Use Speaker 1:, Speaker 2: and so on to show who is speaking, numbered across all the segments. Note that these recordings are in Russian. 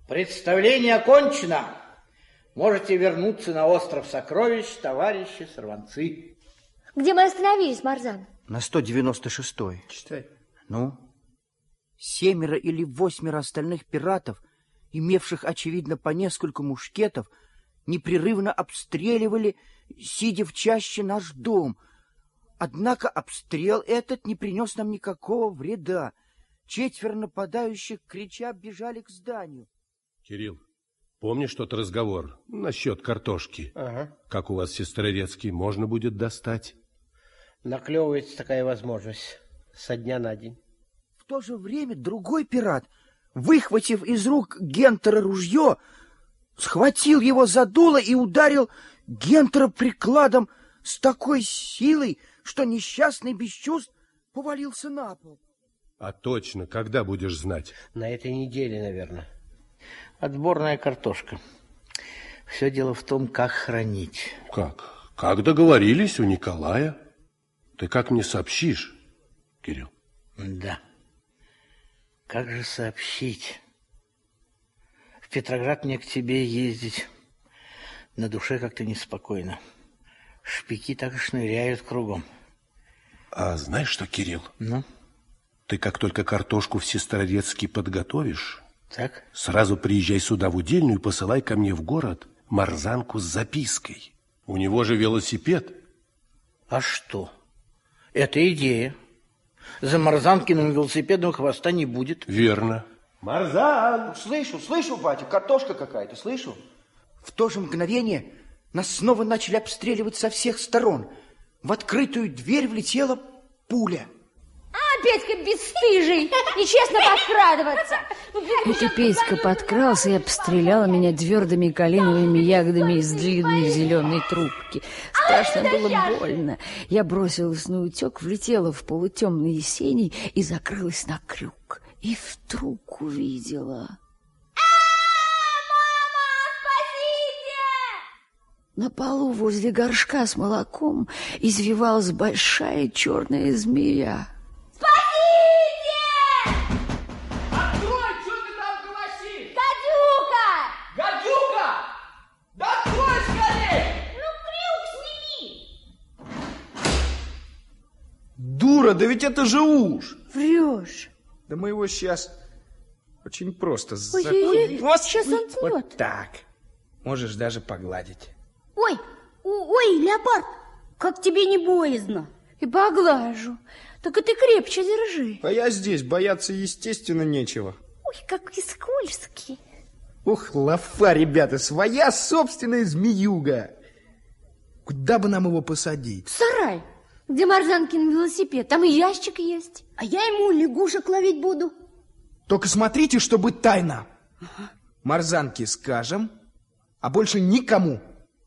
Speaker 1: Представление окончено. Можете вернуться на остров Сокровищ, товарищи сорванцы.
Speaker 2: Где мы остановились, Марзан?
Speaker 3: На 196-й.
Speaker 1: Читай.
Speaker 3: Ну? 7 или 8 остальных пиратов, имевших, очевидно, по несколько мушкетов, непрерывно обстреливали, сидя в чаще, наш дом. Однако обстрел этот не принес нам никакого вреда. 4 нападающих, крича, бежали к зданию.
Speaker 4: Кирилл, помнишь тот разговор насчет картошки?
Speaker 1: Ага.
Speaker 4: Как у вас, Сестрорецкий, можно будет достать?
Speaker 1: Наклевывается такая возможность со дня на день.
Speaker 3: В то же время другой пират, выхватив из рук Гентера ружье, схватил его за дуло и ударил Гентера прикладом с такой силой, что несчастный без чувств повалился на пол.
Speaker 4: А точно, когда будешь знать?
Speaker 1: На этой неделе, наверное. Отборная картошка. Все дело в том, как хранить.
Speaker 4: Как? Как договорились у Николая? Ты как мне сообщишь, Кирилл?
Speaker 1: Да. Как же сообщить? В Петроград мне к тебе ездить. На душе как-то неспокойно. Шпики так и шныряют кругом.
Speaker 4: А знаешь что, Кирилл?
Speaker 1: Ну?
Speaker 4: Ты как только картошку в Сестрорецкий подготовишь,
Speaker 1: Так?
Speaker 4: сразу приезжай сюда в Удельную и посылай ко мне в город Марзанку с запиской. У него же велосипед.
Speaker 1: А что? Это идея. За Марзанкиным велосипедом хвоста не будет.
Speaker 4: Верно.
Speaker 3: Марзан! Слышу, батя, картошка какая-то, слышу. В то же мгновение нас снова начали обстреливать со всех сторон. В открытую дверь влетела пуля.
Speaker 2: Петька бесстыжий, нечестно подкрадываться.
Speaker 5: Это Петька подкрался и обстрелял меня твердыми калиновыми ягодами из длинной зеленой трубки. Страшно было больно. Я бросилась на утек, влетела в полутемный сеней и закрылась на крюк. И вдруг увидела... На полу возле горшка с молоком извивалась большая черная змея.
Speaker 6: Дура, да ведь это же уж.
Speaker 5: Врешь.
Speaker 6: Да мы его сейчас очень просто
Speaker 5: Ой, сейчас он ткнет.
Speaker 6: Вот так. Можешь даже погладить.
Speaker 7: Ой, леопард, как тебе не боязно?
Speaker 5: И поглажу. Так и ты крепче держи.
Speaker 6: А я здесь, бояться естественно нечего.
Speaker 7: Ой, какой скользкий.
Speaker 6: Ух, лафа, ребята, своя собственная змеюга. Куда бы нам его посадить?
Speaker 2: В сарай, где Марзанкин велосипед. Там и ящик есть.
Speaker 7: А я ему лягушек ловить буду.
Speaker 6: Только смотрите, чтобы тайна.
Speaker 7: Ага.
Speaker 6: Марзанке скажем, а больше никому.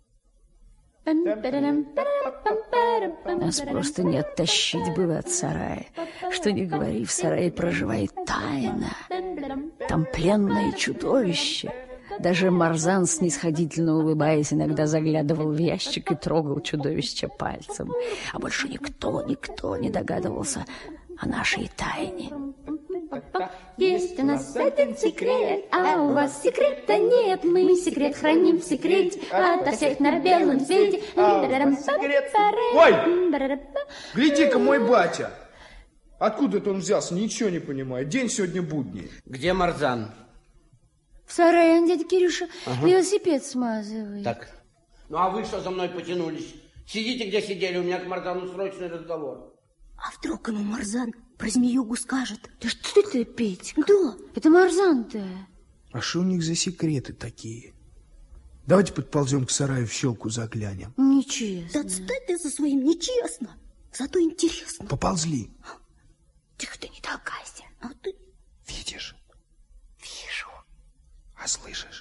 Speaker 5: Нас просто не оттащить было от сарая. Что ни говори, в сарае проживает тайна. Там пленное чудовище. Даже Марзан, снисходительно улыбаясь, иногда заглядывал в ящик и трогал чудовище пальцем. А больше никто не догадывался о нашей тайне.
Speaker 2: Есть у нас один секрет, а у вас секрета нет. Мы секрет храним в секрете, ото всех на белом свете.
Speaker 6: Ой, гляди-ка, мой батя. Откуда это он взялся, ничего не понимаю. День сегодня будний.
Speaker 1: Где Марзан?
Speaker 2: В сарае он, дядя Кирюша, велосипед смазывает.
Speaker 1: Так, ну а вы что за мной потянулись? Сидите, где сидели, у меня к Марзану срочный разговор.
Speaker 7: А вдруг ему Марзан про змеюгу скажет?
Speaker 2: Да что ты, Петька?
Speaker 7: Да.
Speaker 2: Это Марзан-то.
Speaker 6: А что у них за секреты такие? Давайте подползем к сараю, в щелку заглянем.
Speaker 2: Нечестно.
Speaker 7: Да отстань ты за своим, нечестно. Зато интересно.
Speaker 6: Поползли.
Speaker 2: Тихо ты, не толкайся.
Speaker 7: А ты?
Speaker 6: Видишь?
Speaker 2: Вижу.
Speaker 6: А слышишь?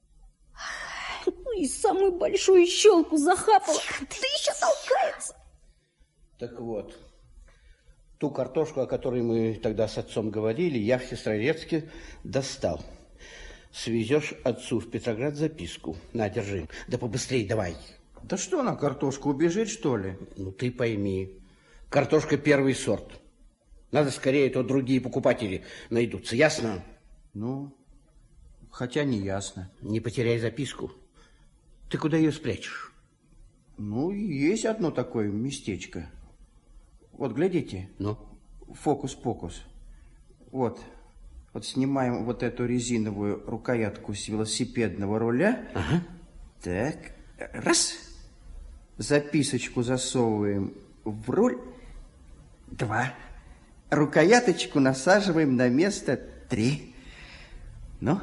Speaker 7: И самую большую щелку захапала. Ты еще толкается.
Speaker 1: Так вот, ту картошку, о которой мы тогда с отцом говорили, я в Сестрорецке достал. Свезешь отцу в Петроград записку. На, держи. Да побыстрей давай.
Speaker 3: Да что на картошку, убежит, что ли?
Speaker 1: Ну, ты пойми. Картошка первый сорт. Надо скорее, то другие покупатели найдутся. Ясно?
Speaker 3: Ну, хотя не ясно.
Speaker 1: Не потеряй записку. Ты куда ее спрячешь?
Speaker 3: Ну, есть одно такое местечко. Вот, глядите.
Speaker 1: Ну?
Speaker 3: Фокус-покус. Вот снимаем вот эту резиновую рукоятку с велосипедного руля.
Speaker 1: Ага.
Speaker 3: Так, раз. Записочку засовываем в руль. 2. Рукояточку насаживаем на место. 3. Ну?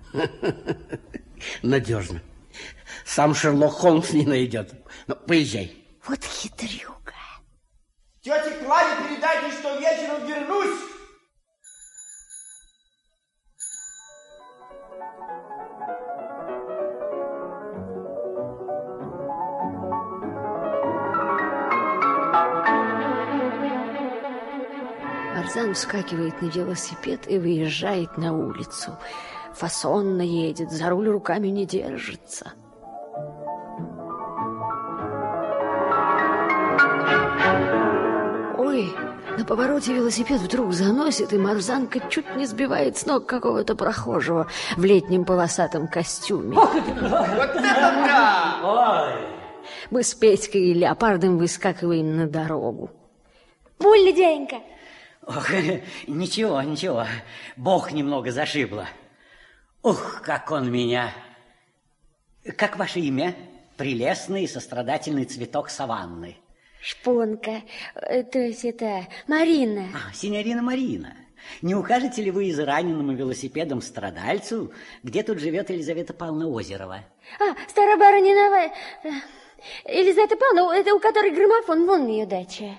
Speaker 1: Надежно. Сам Шерлок Холмс не найдет. Ну, поезжай.
Speaker 5: Вот хитрюга.
Speaker 3: Тете Клаве передайте, что вечером вернусь.
Speaker 5: Марзан вскакивает на велосипед и выезжает на улицу. Фасонно едет, за руль руками не держится. Ой, на повороте велосипед вдруг заносит, и Марзанка чуть не сбивает с ног какого-то прохожего в летнем полосатом костюме.
Speaker 6: Вот это да!
Speaker 5: Мы с Петькой и Леопардом выскакиваем на дорогу.
Speaker 7: Больно, дяденька.
Speaker 8: Ох, ничего, Бог немного зашибло. Ух, как он меня... Как ваше имя? Прелестный и сострадательный цветок саванны.
Speaker 7: Шпонка, то есть это Марина.
Speaker 8: Синьорина Марина, не укажете ли вы израненному велосипедом страдальцу, где тут живет Елизавета Павловна Озерова?
Speaker 7: Старая барыня новая. Елизавета Павловна, это у которой граммофон, вон ее дача.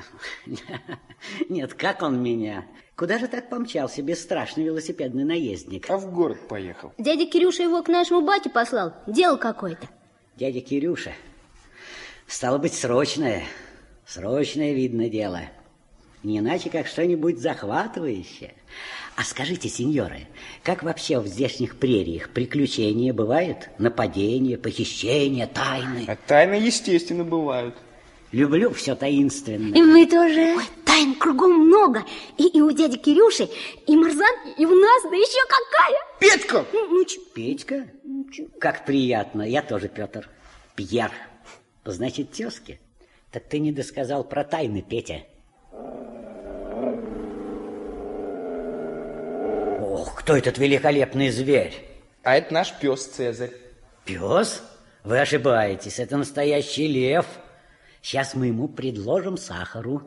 Speaker 8: Нет, как он меня? Куда же так помчался бесстрашный велосипедный наездник?
Speaker 6: А в город поехал.
Speaker 7: Дядя Кирюша его к нашему бате послал. Дело какое-то.
Speaker 8: Дядя Кирюша. Стало быть, срочное, видно дело. Не иначе, как что-нибудь захватывающее. А скажите, сеньоры, как вообще в здешних прериях приключения бывают? Нападения, похищения, тайны?
Speaker 6: А тайны, естественно, бывают.
Speaker 8: Люблю все таинственное.
Speaker 7: И мы тоже. Ой, тайн кругом много. И у дяди Кирюши, и Марзан, и у нас, да еще какая.
Speaker 6: Петька!
Speaker 8: Петька? Как приятно. Я тоже Петр. Пьер. Значит, тезки. Так ты не досказал про тайны, Петя. Ох, кто этот великолепный зверь?
Speaker 6: А это наш пес Цезарь.
Speaker 8: Пес? Вы ошибаетесь, это настоящий лев. Сейчас мы ему предложим сахару.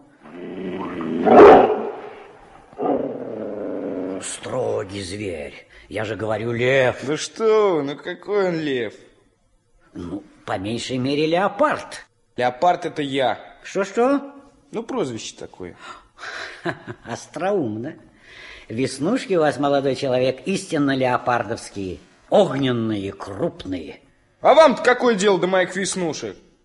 Speaker 8: Строгий зверь. Я же говорю, лев.
Speaker 6: Да что вы, ну какой он лев?
Speaker 8: Ну, по меньшей мере, леопард.
Speaker 6: Леопард это я.
Speaker 8: Что-что?
Speaker 6: Ну, прозвище такое.
Speaker 8: Остроумно. Веснушки у вас, молодой человек, истинно леопардовские. Огненные, крупные.
Speaker 6: А вам-то какое дело до моих веснушек?